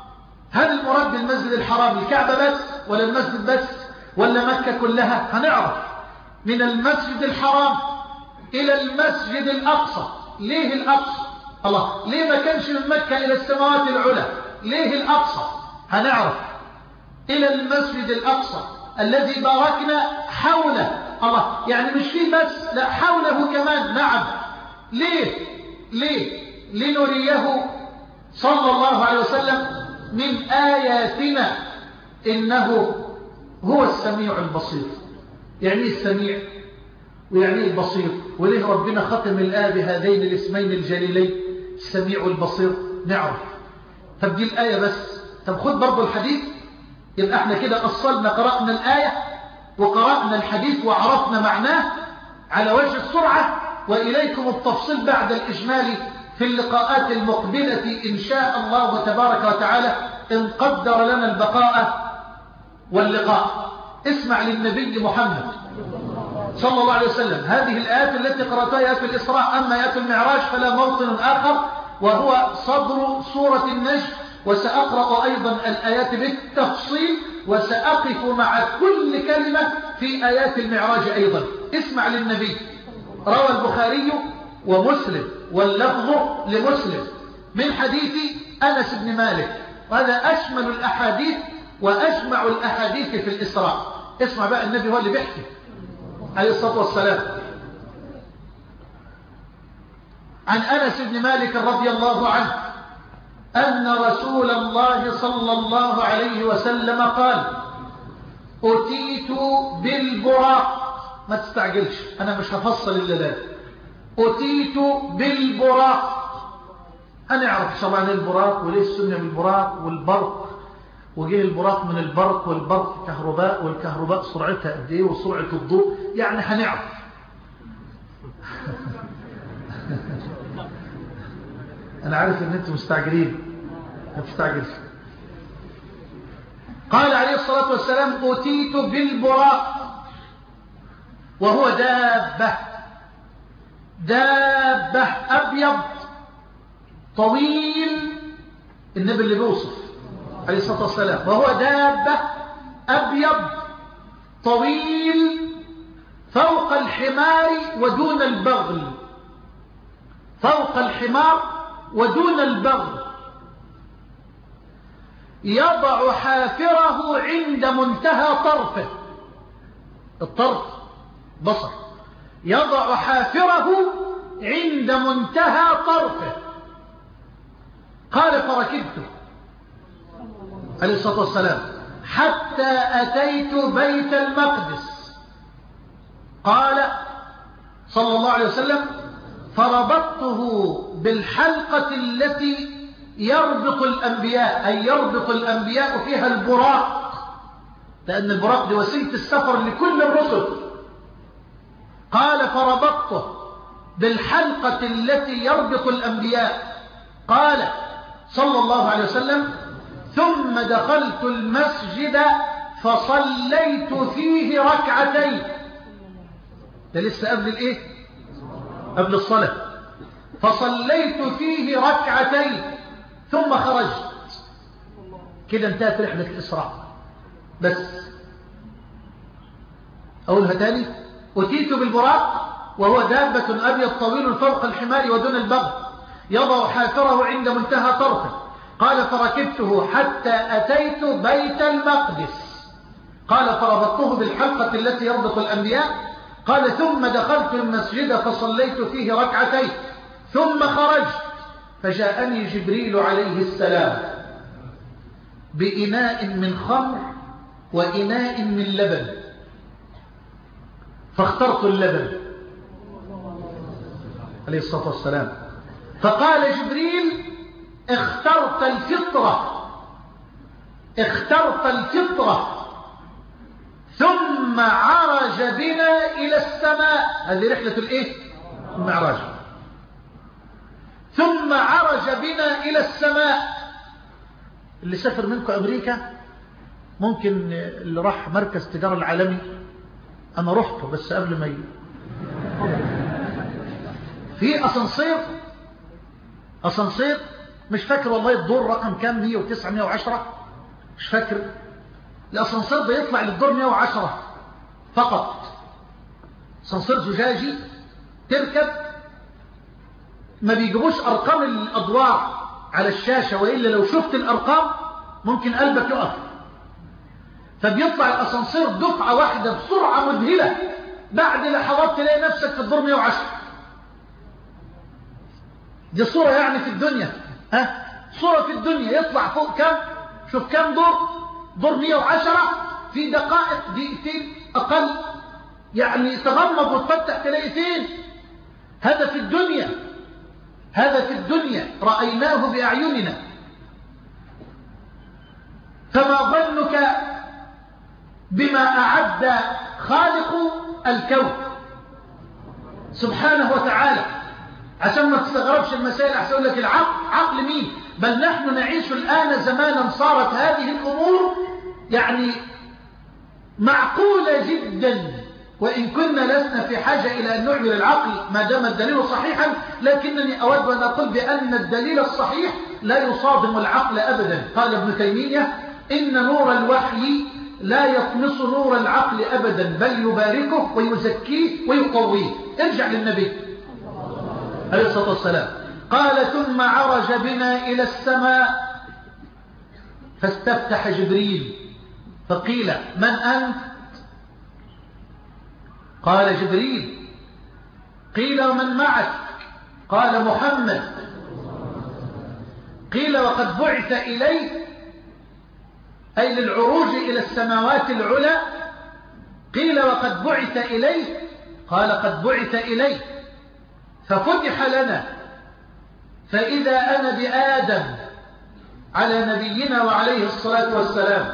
هل المراد بالمسجد الحرام الكعبة بس ولا المسجد بس ولا مكة كلها؟ هنعرف. من المسجد الحرام إلى المسجد الأقصى. ليه الأقصى؟ الله، ليه ما كانش من مكة إلى السماوات العلى؟ ليه الأقصى؟ هنعرف. إلى المسجد الأقصى الذي باركنا حوله، الله، يعني مش فيه بس، لا حوله كمان. نعم. ليه؟ ليه؟ لنريه صلى الله عليه وسلم من آياتنا إنه هو السميع البصير. يعني السميع ويعني البصير، وليه ربنا ختم الآية بهذين الاسمين الجليلين السميع البصير؟ نعرف. طب دي الآية بس، طب خد برضو الحديث. يبقى احنا كده أصلنا، قرأنا الآية وقرأنا الحديث وعرفنا معناه على وجه السرعة، وإليكم التفصيل بعد الإجمال في اللقاءات المقبلة إن شاء الله تبارك وتعالى، إن قدر لنا البقاء واللقاء. اسمع للنبي محمد صلى الله عليه وسلم هذه الآيات التي قرأتها، آيات الإسراء. أما آيات المعراج فلا موطن آخر، وهو صدر سورة النجم وسأقرأ أيضا الآيات بالتفصيل، وسأقف مع كل كلمة في آيات المعراج أيضا. اسمع للنبي. روى البخاري ومسلم واللفظ لمسلم من حديث أنس بن مالك، وهذا أشمل الأحاديث وأجمع الأحاديث في الإسراء. اسمع بقى، النبي هو اللي بيحكي عليه الصلاة والسلام. عن أنس بن مالك رضي الله عنه أن رسول الله صلى الله عليه وسلم قال: أتيت بالبراق. ما تستعجلش، أنا مش هفصل إلا ذلك. أتيت بالبراق. هنعرف طبعا البراق وليه السنة بالبراق والبرق، وجه البراق من البرق، والبرق كهرباء، والكهرباء سرعتها قد ايه وسرعة الضوء، يعني هنعرف. أنا عارف إن أنتم مستعجلين، ما تستعجلش. قال عليه الصلاة والسلام: أتيت بالبراق، وهو دابة دابة أبيض طويل، النبي اللي بيوصف عليه الصلاة والسلام، وهو دابة أبيض طويل فوق الحمار ودون البغل، فوق الحمار ودون البغل، يضع حافره عند منتهى طرفه. الطرف بصر. يضع حافره عند منتهى طرفه. قال: فركبت عليه الصلاة والسلام حتى أتيت بيت المقدس. قال صلى الله عليه وسلم: فربطته بالحلقة التي يربط الأنبياء، أي يربط الأنبياء فيها البراق، لأن البراق دي وسيلة السفر لكل الرسل. قال: فربطته بالحلقة التي يربط الأنبياء. قال صلى الله عليه وسلم: ثم دخلت المسجد فصليت فيه ركعتين. ده لسه قبل الايه؟ قبل الصلاة. فصليت فيه ركعتين ثم خرجت. كده انتهت رحلة الإسراء. بس أقولها تاني: أتيت بالبراق، وهو دابة أبيض طويل فوق الحمار ودون البغل، يضع حافره عند منتهى طرفه. قال: فركبته حتى أتيت بيت المقدس. قال: فربطته بالحلقة التي يربط الأنبياء. قال: ثم دخلت المسجد فصليت فيه ركعتين ثم خرجت، فجاءني جبريل عليه السلام بإناء من خمر وإناء من لبن، فاخترت اللبن عليه الصلاة والسلام. فقال جبريل: اخترت الفطرة، اخترت الفطرة. ثم عرج بنا إلى السماء. هذه رحلة الايه؟ المعراج. ثم عرج بنا إلى السماء. اللي سافر منكم أمريكا ممكن، اللي راح مركز تجارة العالمي، أنا رحته بس قبل ما يجي، في أسانسير، أسانسير مش فاكر والله الدور رقم كام، مية وتسعة مية وعشرة، مش فاكر. الأسانسير بيطلع للدور مية وعشرة فقط، أسانسير زجاجي تركب، ما بيجيبوش أرقام الأدوار على الشاشة، وإلا لو شفت الأرقام ممكن قلبك يقف. فبيطلع الأسانسير دفعة واحدة بسرعة مذهلة، بعد لحظات تلاقي نفسك في الدور مية وعشرة. دي صورة يعني في الدنيا، ها؟ صورة في الدنيا. يطلع فوق كم؟ شوف كم دور؟ دور مية وعشرة في دقائق، دقيقتين أقل، يعني تغمض وتفتح تلاقي فين. هذا في الدنيا، هذا في الدنيا رأيناه بأعيننا. فما ظنك بما أعد خالق الكون سبحانه وتعالى؟ عشان ما تستغربش المسائل، أحسن لك العقل، عقل مين؟ بل نحن نعيش الآن زمانا صارت هذه الأمور يعني معقولة جدا وإن كنا لسنا في حاجة إلى أن نعمل العقل ما دام الدليل صحيحا، لكنني أود أن أقول بأن الدليل الصحيح لا يصادم العقل أبدا. قال ابن تيمية: إن نور الوحي لا يطمس نور العقل أبدا، بل يباركه ويزكيه ويقويه. ارجع للنبي عليه الصلاة والسلام. قال: ثم عرج بنا إلى السماء فاستفتح جبريل فقيل: من أنت؟ قال: جبريل. قيل: ومن معك؟ قال: محمد. قيل: وقد بعث إليه، أي للعروج إلى السماوات العلى؟ قيل: وقد بعث إليه؟ قال: قد بعث إليه. ففتح لنا فإذا أنا بآدم على نبينا وعليه الصلاة والسلام،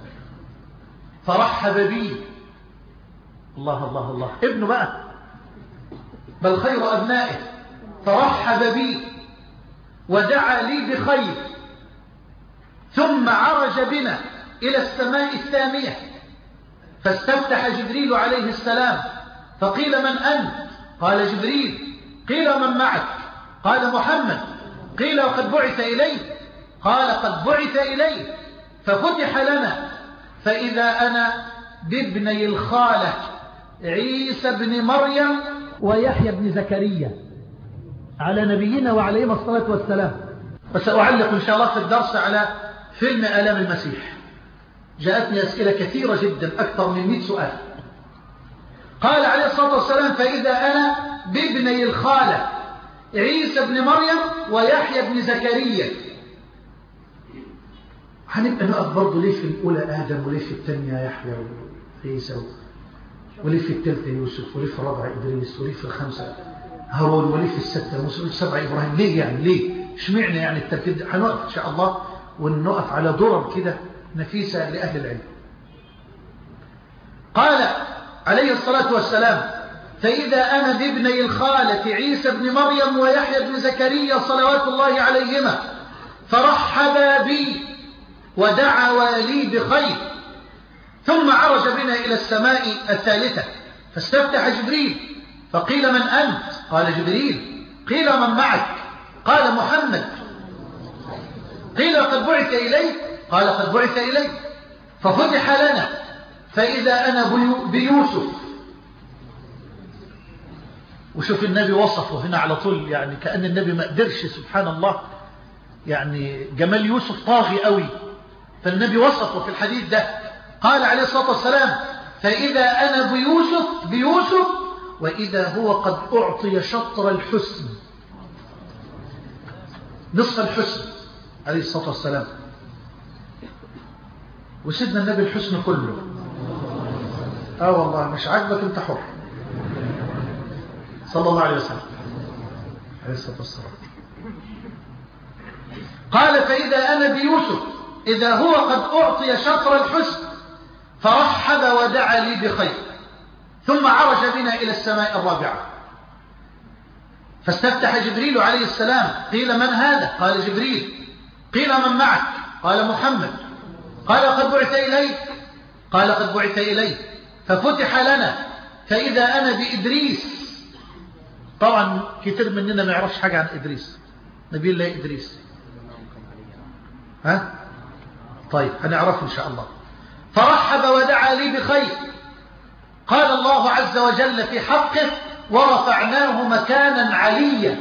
فرحب بي. الله الله الله، ابنه بقى، بل خير أبنائه. فرحب بي ودعا لي بخير، ثم عرج بنا إلى السماء الثانية فاستفتح جبريل عليه السلام فقيل: من أنت؟ قال: جبريل. قيل: من معك؟ قال: محمد. قيل: وقد بعث إليه؟ قال: قد بعث إليه. ففتح لنا فإذا أنا بابني الخالة عيسى بن مريم ويحيى بن زكريا على نبينا وعليهما الصلاة والسلام. وسأعلق إن شاء الله في الدرس على فيلم آلام المسيح. جاءتني أسئلة كثيرة جدا، أكثر من مئة سؤال. قال عليه الصلاة والسلام: فإذا أنا بابني الخالة عيسى بن مريم ويحيى بن زكريا. هنبقى نقف برضه ليه في الأولى آدم، وليه في الثانية يحيى وعيسى، وليه في الثالثة يوسف، وليه في الرابعة إدريس، وليه في الخامسة هارون، وليه في الستة موسى، وليه في السبعة إبراهيم؟ ليه يعني؟ ليه؟ اشمعنا يعني الترتيب ده؟ هنقف إن شاء الله ونقف على درر كده نفيسة لأهل العلم. قال عليه الصلاة والسلام: فإذا أنا بابني الخالة عيسى بن مريم ويحيى بن زكريا صلوات الله عليهما، فرحبا بي ودعوا لي بخير، ثم عرج بنا إلى السماء الثالثة فاستفتح جبريل فقيل: من أنت؟ قال: جبريل. قيل: من معك؟ قال: محمد. قيل: قد بعث إليه؟ قال: قد بعث إليه. ففتح لنا فإذا أنا بيوسف. وشوف النبي وصفه هنا على طول، يعني كأن النبي ما قدرش، سبحان الله، يعني جمال يوسف طاغي قوي، فالنبي وصفه في الحديث ده. قال عليه الصلاة والسلام: فإذا أنا بيوسف بيوسف وإذا هو قد أعطي شطر الحسن، نصف الحسن عليه الصلاة والسلام. وسيدنا النبي الحسن كله. اه والله مش عاجبك انت حر، صلى الله عليه وسلم عليه الصلاة والسلام. قال: فإذا أنا بيوسف إذا هو قد أعطي شطر الحسن، فرحب ودعا لي بخير، ثم عرج بنا إلى السماء الرابعة فاستفتح جبريل عليه السلام. قيل: من هذا؟ قال: جبريل. قيل: من معك؟ قال: محمد. قال: قد بعث إليه؟ قال: قد بعث إليه. ففتح لنا فإذا أنا بإدريس. طبعا كتير مننا ما يعرفش حاجة عن إدريس، نبي الله إدريس. ها؟ طيب هنعرفه إن شاء الله. فرحب ودعا لي بخير. قال الله عز وجل في حقه: ورفعناه مكانا عليا.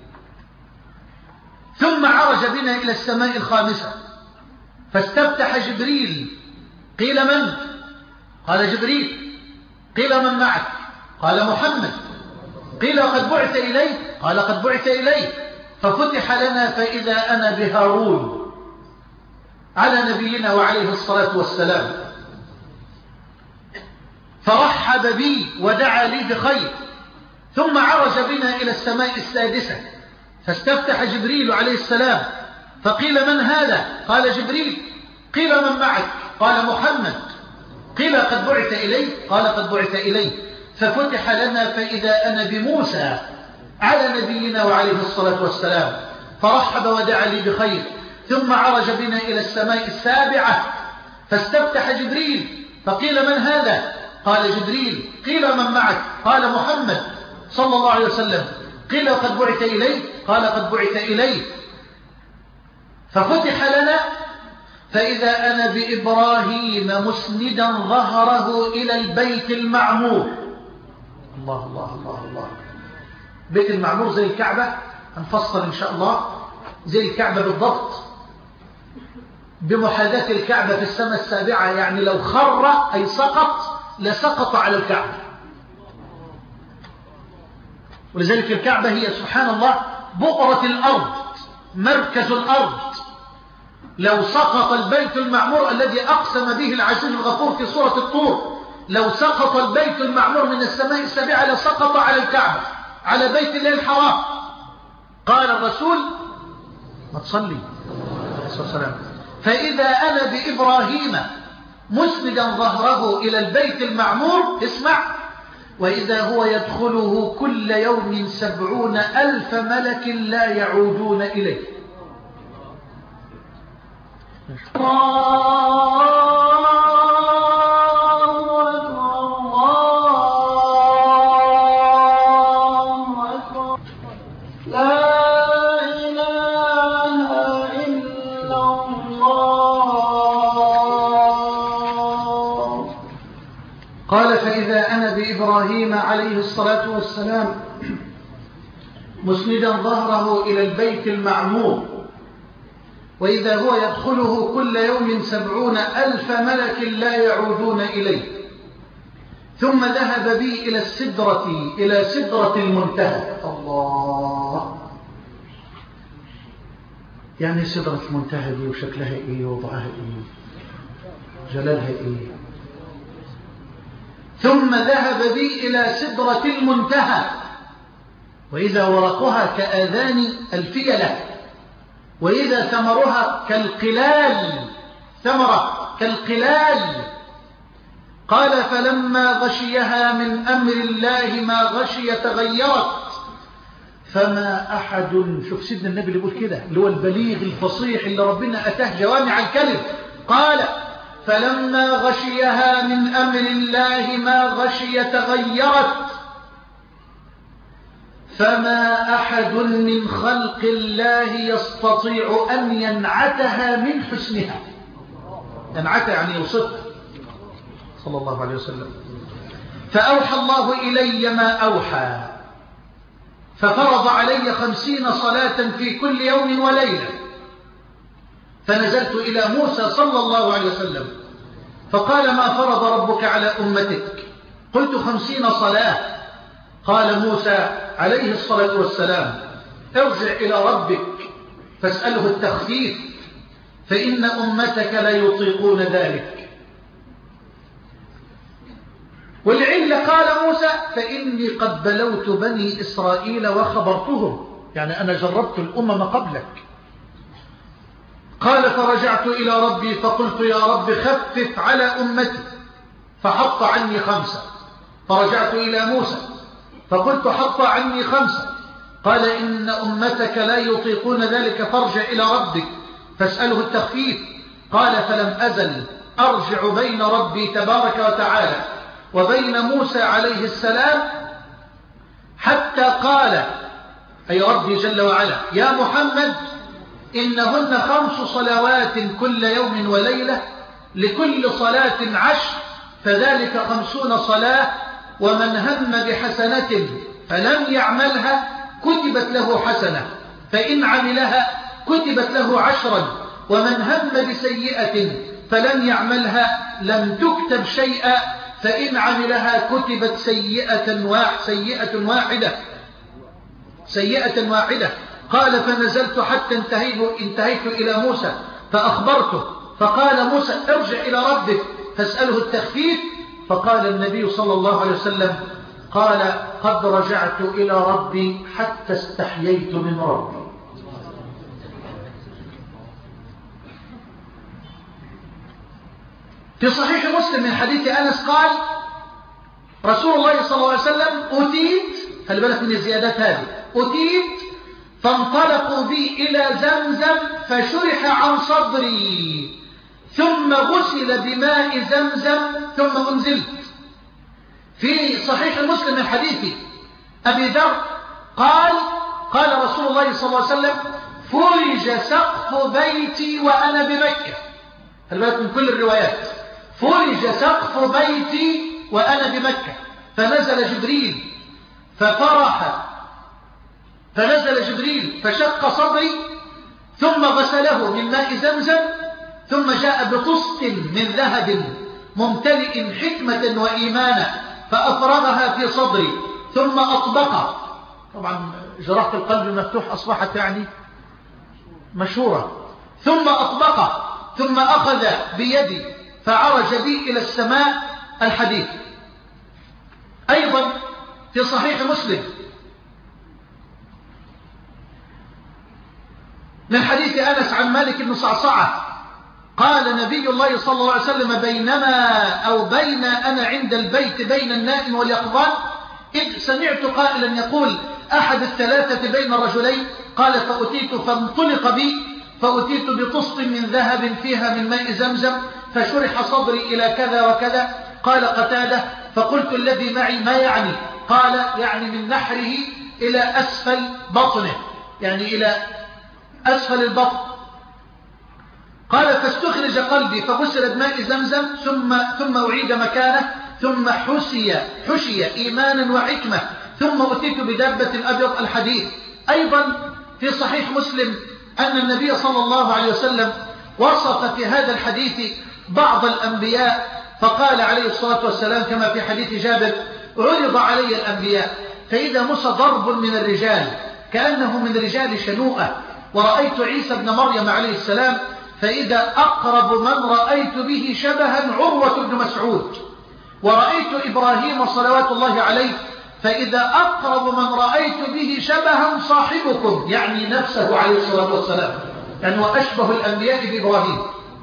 ثم عرج بنا إلى السماء الخامسة فاستفتح جبريل. قيل: من؟ قال: جبريل. قيل: من معك؟ قال: محمد. قيل: وقد بعث إليه؟ قال: قد بعث إليه. ففتح لنا فإذا أنا بهارون على نبينا وعليه الصلاة والسلام، فرحب بي ودعا لي بخير، ثم عرج بنا إلى السماء السادسة فاستفتح جبريل عليه السلام. فقيل: من هذا؟ قال: جبريل. قيل: من معك؟ قال: محمد. قيل: قد بعث إليه؟ قال: قد بعث إليه. ففتح لنا فإذا أنا بموسى على نبينا وعليه الصلاة والسلام، فرحب ودعا لي بخير، ثم عرج بنا إلى السماء السابعة فاستفتح جبريل. فقيل: من هذا؟ قال جبريل. قيل من معك؟ قال محمد صلى الله عليه وسلم. قيل قد بعث إليه؟ قال قد بعث إليه. ففتح لنا فإذا أنا بإبراهيم مسندا ظهره إلى البيت المعمور. الله الله الله الله. بيت المعمور زي الكعبة، هنفصل إن شاء الله، زي الكعبة بالضبط، بمحاذاة الكعبة في السماء السابعة، يعني لو خر أي سقط لسقط على الكعبة. ولذلك الكعبة هي سبحان الله بؤرة الأرض، مركز الأرض. لو سقط البيت المعمور الذي أقسم به العزيز الغفور في سورة الطور، لو سقط البيت المعمور من السماء السابعة لسقط على الكعبة، على بيت الله الحرام. قال الرسول ما تصلي عليه الصلاة والسلام فإذا أنا بإبراهيم مسندا ظهره إلى البيت المعمور، اسمع، وإذا هو يدخله كل يوم سبعون ألف ملك لا يعودون إليه. قال فإذا أنا بإبراهيم عليه الصلاة والسلام مسندا ظهره إلى البيت المعمور، وإذا هو يدخله كل يوم سبعون ألف ملك لا يعودون إليه، ثم ذهب بي إلى السدرة إلى سدرة المنتهى. الله، يعني سدرة المنتهى دي وشكلها إيه ووضعها إيه جلالها إيه. ثم ذهب بي إلى سدرة المنتهى، وإذا ورقها كآذان الفيلة، وإذا ثمرها كالقلال، ثمرة كالقلال. قال فلما غشيها من أمر الله ما غشي تغيرت، فما أحد، شوف سيدنا النبي اللي يقول كده، اللي هو البليغ الفصيح اللي ربنا أتاه جوامع الكلم. قال فلما غشيها من أمر الله ما غشي تغيرت، فما أحد من خلق الله يستطيع أن ينعتها من حسنها. ينعتها يعني يوصفها صلى الله عليه وسلم. فأوحى الله إلي ما أوحى، ففرض علي خمسين صلاة في كل يوم وليلة. فنزلت إلى موسى صلى الله عليه وسلم فقال ما فرض ربك على أمتك؟ قلت خمسين صلاة. قال موسى عليه الصلاة والسلام ارجع إلى ربك فاسأله التخفيف فإن أمتك لا يطيقون ذلك. والعلة قال موسى فإني قد بلوت بني إسرائيل وخبرتهم، يعني أنا جربت الأمم قبلك. قال فرجعت إلى ربي فقلت يا رب خفف على أمتي، فحط عني خمسة. فرجعت إلى موسى فقلت حط عني خمسة. قال إن أمتك لا يطيقون ذلك فارجع إلى ربك فاسأله التخفيف. قال فلم أزل أرجع بين ربي تبارك وتعالى وبين موسى عليه السلام حتى قال أي ربي جل وعلا يا محمد إنهن خمس صلوات كل يوم وليلة لكل صلاة عشر، فذلك خمسون صلاة، ومن هم بحسنة فلم يعملها كتبت له حسنة، فإن عملها كتبت له عشرا، ومن هم بسيئة فلم يعملها لم تكتب شيئا، فإن عملها كتبت سيئة واحدة سيئة واحدة سيئة واحدة. قال فنزلت حتى انتهيت, انتهيت إلى موسى فأخبرته، فقال موسى ارجع إلى ربك فاسأله التخفيف. فقال النبي صلى الله عليه وسلم قال قد رجعت إلى ربي حتى استحييت من ربي. في صحيح مسلم من حديث أنس قال رسول الله صلى الله عليه وسلم أتيت، خلي بالك من الزيادات هذه، أتيت فانطلقوا بي إلى زمزم فشرح عن صدري ثم غسل بماء زمزم ثم أنزلت. في صحيح مسلم من حديث أبي ذر قال قال رسول الله صلى الله عليه وسلم فرج سقف بيتي وأنا بمكة. البيت من كل الروايات فرج سقف بيتي وأنا بمكة، فنزل جبريل ففرح فنزل جبريل فشق صدري ثم غسله من ماء زمزم ثم جاء بطست من ذهب ممتلئ حكمة وإيمانا فأفرغها في صدري ثم أطبقها. طبعا جراحة القلب المفتوح أصبحت يعني مشهورة. ثم أطبقها ثم أخذ بيدي فعرج بي إلى السماء. الحديث أيضا في صحيح مسلم من حديث أنس عن مالك بن صعصعة قال نبي الله صلى الله عليه وسلم بينما أو بين أنا عند البيت بين النائم واليقظان إذ سمعت قائلا يقول أحد الثلاثة بين الرجلين قال فأتيت فانطلق بي فأتيت بطست من ذهب فيها من ماء زمزم فشرح صدري إلى كذا وكذا. قال قتادة فقلت الذي معي ما يعني؟ قال يعني من نحره إلى أسفل بطنه، يعني إلى أسفل البطن. قال فاستخرج قلبي فغسل بماء زمزم ثم ثم أعيد مكانه ثم حشي حشي إيمانا وحكمة ثم أتيت بدابة أبيض. الحديث أيضا في صحيح مسلم أن النبي صلى الله عليه وسلم وصف في هذا الحديث بعض الأنبياء فقال عليه الصلاة والسلام كما في حديث جابر عرض علي الأنبياء فإذا موسى ضرب من الرجال كأنه من رجال شنوءة، ورأيت عيسى بن مريم عليه السلام فإذا أقرب من رأيت به شبها عروة بن مسعود، ورأيت إبراهيم صلوات الله عليه فإذا أقرب من رأيت به شبها صاحبكم، يعني نفسه عليه الصلاة والسلام، يعني وأشبه الأنبياء بإبراهيم.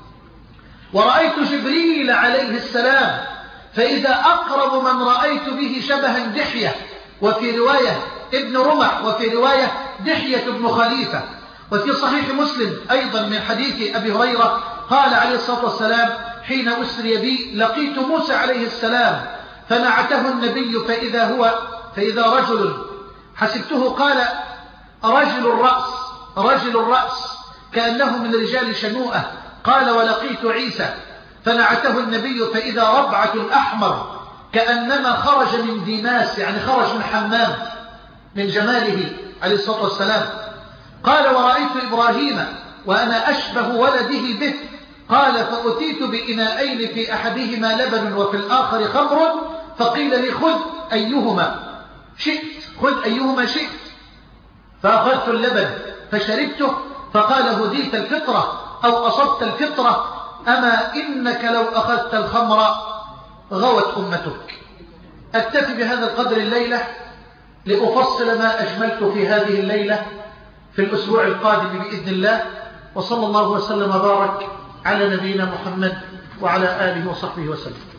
ورأيت جبريل عليه السلام فإذا أقرب من رأيت به شبها دحية، وفي رواية ابن رمح، وفي رواية دحية بن خليفة. وفي صحيح مسلم أيضا من حديث أبي هريرة قال عليه الصلاة والسلام حين أسري بي لقيت موسى عليه السلام فنعته النبي فإذا هو فإذا رجل حسبته قال رجل الرأس رجل الرأس كأنه من رجال شنوءة. قال ولقيت عيسى فنعته النبي فإذا ربعة أحمر كأنما خرج من ديناس، يعني خرج من حمام من جماله عليه الصلاة والسلام. قال ورأيت إبراهيم وأنا أشبه ولده به. قال فأتيت بإناءين في أحدهما لبن وفي الآخر خمر فقيل لي خذ أيهما شئت خذ أيهما شئت فأخذت اللبن فشربته فقال هديت الفطرة أو أصبت الفطرة أما إنك لو أخذت الخمر غوت أمتك. أكتفي بهذا القدر الليلة لأفصل ما أجملت في هذه الليلة في الأسبوع القادم بإذن الله. وصلى الله وسلم وبارك على نبينا محمد وعلى آله وصحبه وسلم.